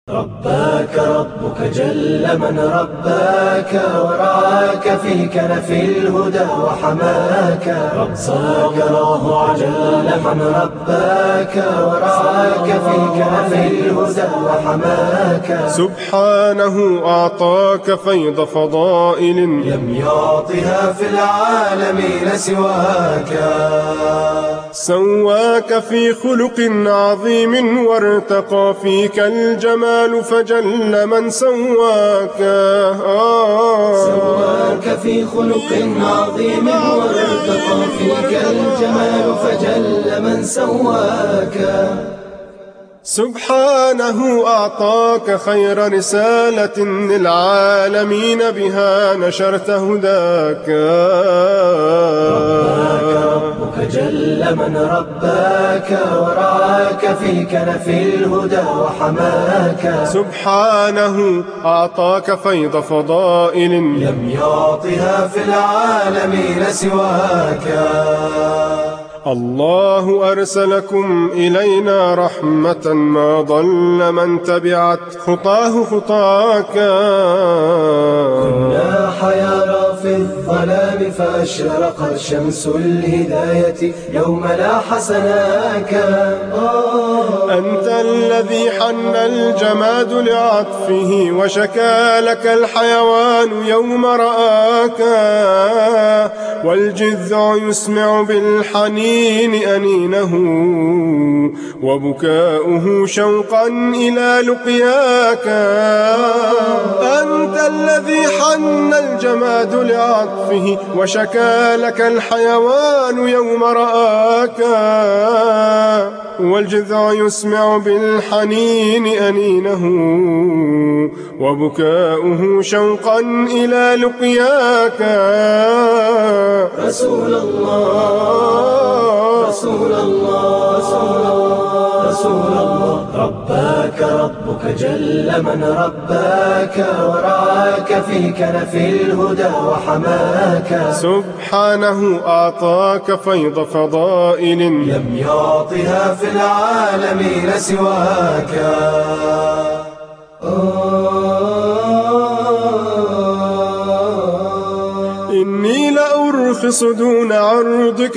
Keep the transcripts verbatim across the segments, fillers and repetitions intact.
رباك ربك جل من رباك ورعاك في كنف الهدى وحماك. رباك الله جل من رباك ورعاك في كنف الهدى وحماك. سبحانه أعطاك فيض فضائل لم يعطها في العالمين سواك. سواك في خلق عظيم وارتقى فيك الجمال فجل من سواك. آه سواك في خلق عظيم وارتقى فيك الجمال فجل من سواك. سبحانه أعطاك خير رسالة للعالمين بها نشرت هداك. رباك ربك جل من رباك ورعاك في كنف الهدى وحماك. سبحانه أعطاك فيض فضائل لم يعطها في العالمين سواك. الله أرسلكم إلينا رحمة ما ضل من تبعت خطاه خطاك. كنا حيارى في الظلام فأشرقت شمس الهداية يوم لاح سناك. أنت الذي حن الجماد لعطفه وشكى لك الحيوان يوم رآك. والجذع يسمع بالحنين أنينه وبكاؤه شوقا إلى لقياك. أنت الذي حن الجماد لعطفه وشكى لك الحيوان يوم رآك. والجذع يسمع بالحنين أنينه وبكاؤه شوقا إلى لقياك. رسول الله رسول الله رسول الله رسول الله. رباك ربك جل من رباك ورعاك في كنف الهدى وحماك. سبحانه أعطاك فيض فضائل لم يعطها في العالمين سواك. إني لأرخص دون عرضك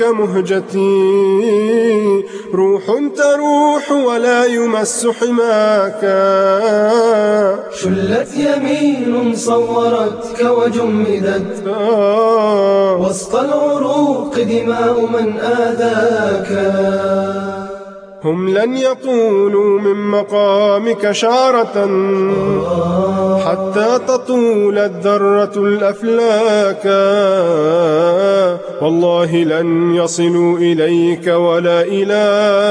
مهجتي روح تروح ولا يمس حماك. شلت يمين صورتك وجمدت وسط العروق دماء من آذاك. هم لن يطولوا من مقامك شعرة حتى تطول الذرة الأفلاك. والله لن يصلوا إليك ولا إلى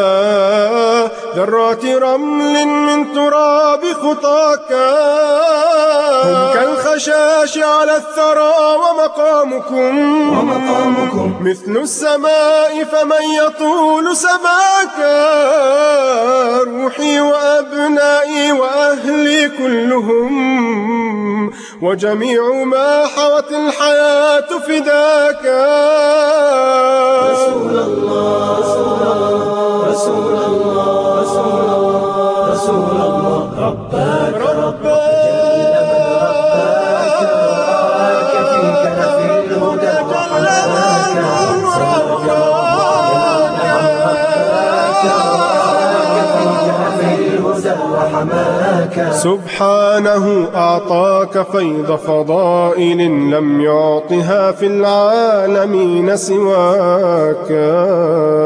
ذرات رمل من تراب خطاك. هم كالخشاش على الثرى ومقامكم, ومقامكم مثل السماء فمن يطول سماك. روحي وأبنائي وأهلي كلهم وجميع ما حوت الحياة فداك. رسول الله رسول الله رسول الله رسول الله. رباك ربك جل من رباك ورعاك في كنف الهدى وحماك. سبحانه أعطاك فيض فضائل لم يعطها في العالمين سواك.